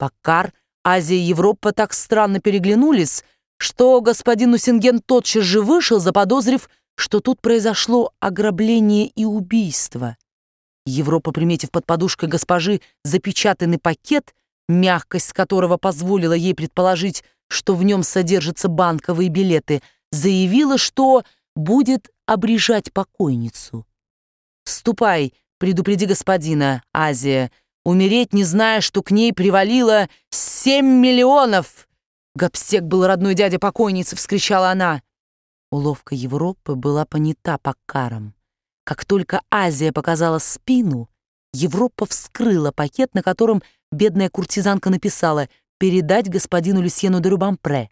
Паккар, Азия и Европа так странно переглянулись, что господин Нусинген тотчас же вышел, заподозрив, что тут произошло ограбление и убийство. Европа, приметив под подушкой госпожи запечатанный пакет, мягкость которого позволила ей предположить, что в нем содержатся банковые билеты, заявила, что будет обрежать покойницу. «Ступай, предупреди господина, Азия, умереть, не зная, что к ней привалило 7 миллионов!» «Гобсек был родной дядя покойницы!» — вскричала она. Уловка Европы была понята Паккаром. Как только Азия показала спину, Европа вскрыла пакет, на котором бедная куртизанка написала «Передать господину Люсьену де Рубампре».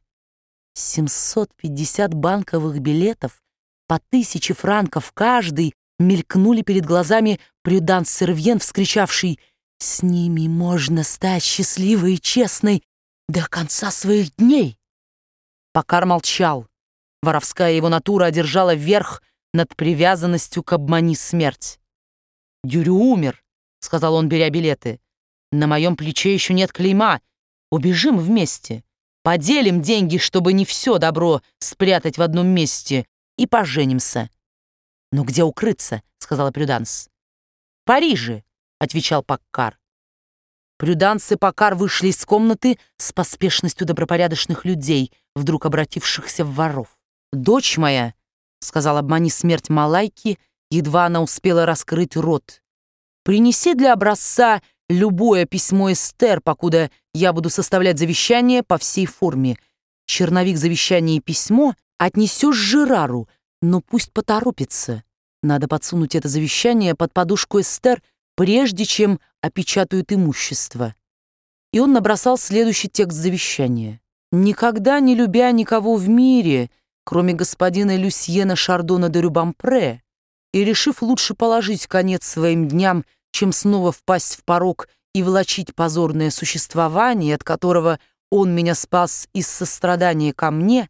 750 банковых билетов по 1000 франков каждый мелькнули перед глазами Прюданс Сервьен, вскричавший «С ними можно стать счастливой и честной до конца своих дней». Паккар молчал. Воровская его натура одержала верх над привязанностью к «обмани смерть». «Дюрю умер», — сказал он, беря билеты. «На моем плече еще нет клейма. Убежим вместе. Поделим деньги, чтобы не все добро спрятать в одном месте, и поженимся». «Но где укрыться?» — сказала Прюданс. «В Париже», — отвечал Паккар. Прюданс и Паккар вышли из комнаты с поспешностью добропорядочных людей, вдруг обратившихся в воров. «Дочь моя», — сказал обмани смерть Малайки, едва она успела раскрыть рот, «принеси для образца любое письмо Эстер, покуда я буду составлять завещание по всей форме. Черновик завещания и письмо отнесешь Жерару, но пусть поторопится. Надо подсунуть это завещание под подушку Эстер, прежде чем опечатают имущество». И он набросал следующий текст завещания. «Никогда не любя никого в мире, кроме господина Люсьена Шардона де Рубампре, и решив лучше положить конец своим дням, чем снова впасть в порок и влачить позорное существование, от которого он меня спас из сострадания ко мне,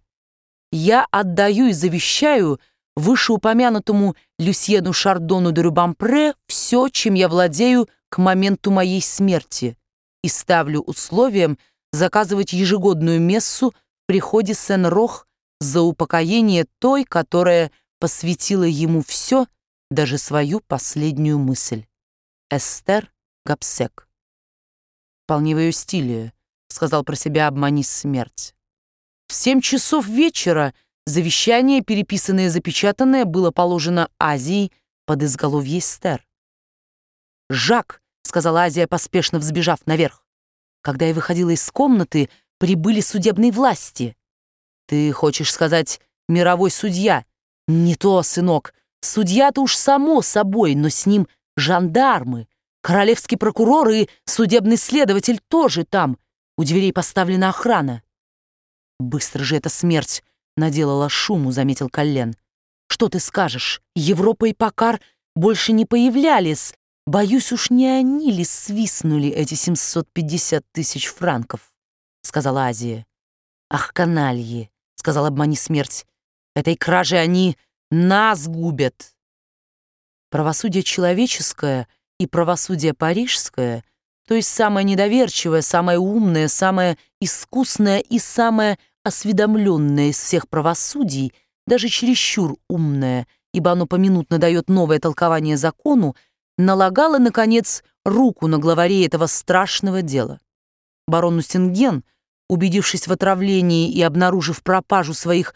я отдаю и завещаю вышеупомянутому Люсьену Шардону де Рубампре все, чем я владею к моменту моей смерти, и ставлю условием заказывать ежегодную мессу в приходе Сен-Рох за упокоение той, которая посвятила ему все, даже свою последнюю мысль. Эстер Гобсек. «Вполне в ее стиле», — сказал про себя обмани смерть. В 7 часов вечера завещание, переписанное и запечатанное, было положено Азией под изголовье Эстер. «Жак», — сказала Азия, поспешно взбежав наверх, «когда я выходила из комнаты, прибыли судебные власти». «Ты хочешь сказать, мировой судья?» «Не то, сынок. Судья-то уж само собой, но с ним жандармы, королевский прокурор и судебный следователь тоже там. У дверей поставлена охрана». «Быстро же эта смерть наделала шуму», — заметил Коллен. «Что ты скажешь? Европа и Паккар больше не появлялись. Боюсь, уж не они ли свистнули эти 750 000 франков», — сказала Азия. «Ах, канальи», — сказал обмани смерть, «этой кражей они нас губят». Правосудие человеческое и правосудие парижское, то есть самое недоверчивое, самое умное, самое искусное и самое осведомленное из всех правосудий, даже чересчур умное, ибо оно поминутно дает новое толкование закону, налагало, наконец, руку на главарей этого страшного дела. Барон Нусинген, убедившись в отравлении и обнаружив пропажу своих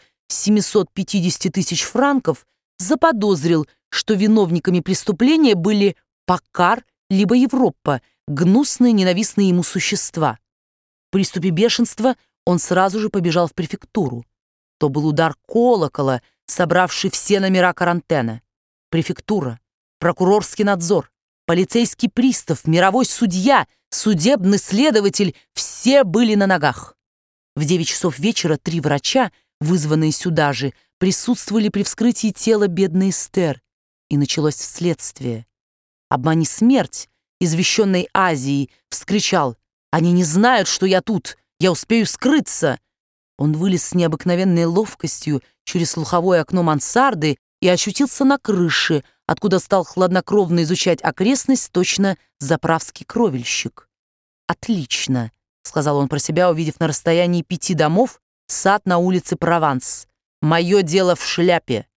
750 000 франков, заподозрил, что виновниками преступления были Паккар либо Европа, гнусные ненавистные ему существа. В приступе бешенства он сразу же побежал в префектуру. То был удар колокола, собравший все номера карантена. Префектура, прокурорский надзор, полицейский пристав, мировой судья, судебный следователь — все были на ногах. В 9 часов вечера 3 врача, вызванные сюда же, присутствовали при вскрытии тела бедной Эстер, и началось следствие. Обмани смерть, извещенной Азией, вскричал: «Они не знают, что я тут! Я успею скрыться!» Он вылез с необыкновенной ловкостью через слуховое окно мансарды и очутился на крыше, откуда стал хладнокровно изучать окрестность точно заправский кровельщик. «Отлично!» сказал он про себя, увидев на расстоянии 5 домов сад на улице Прованс. «Мое дело в шляпе.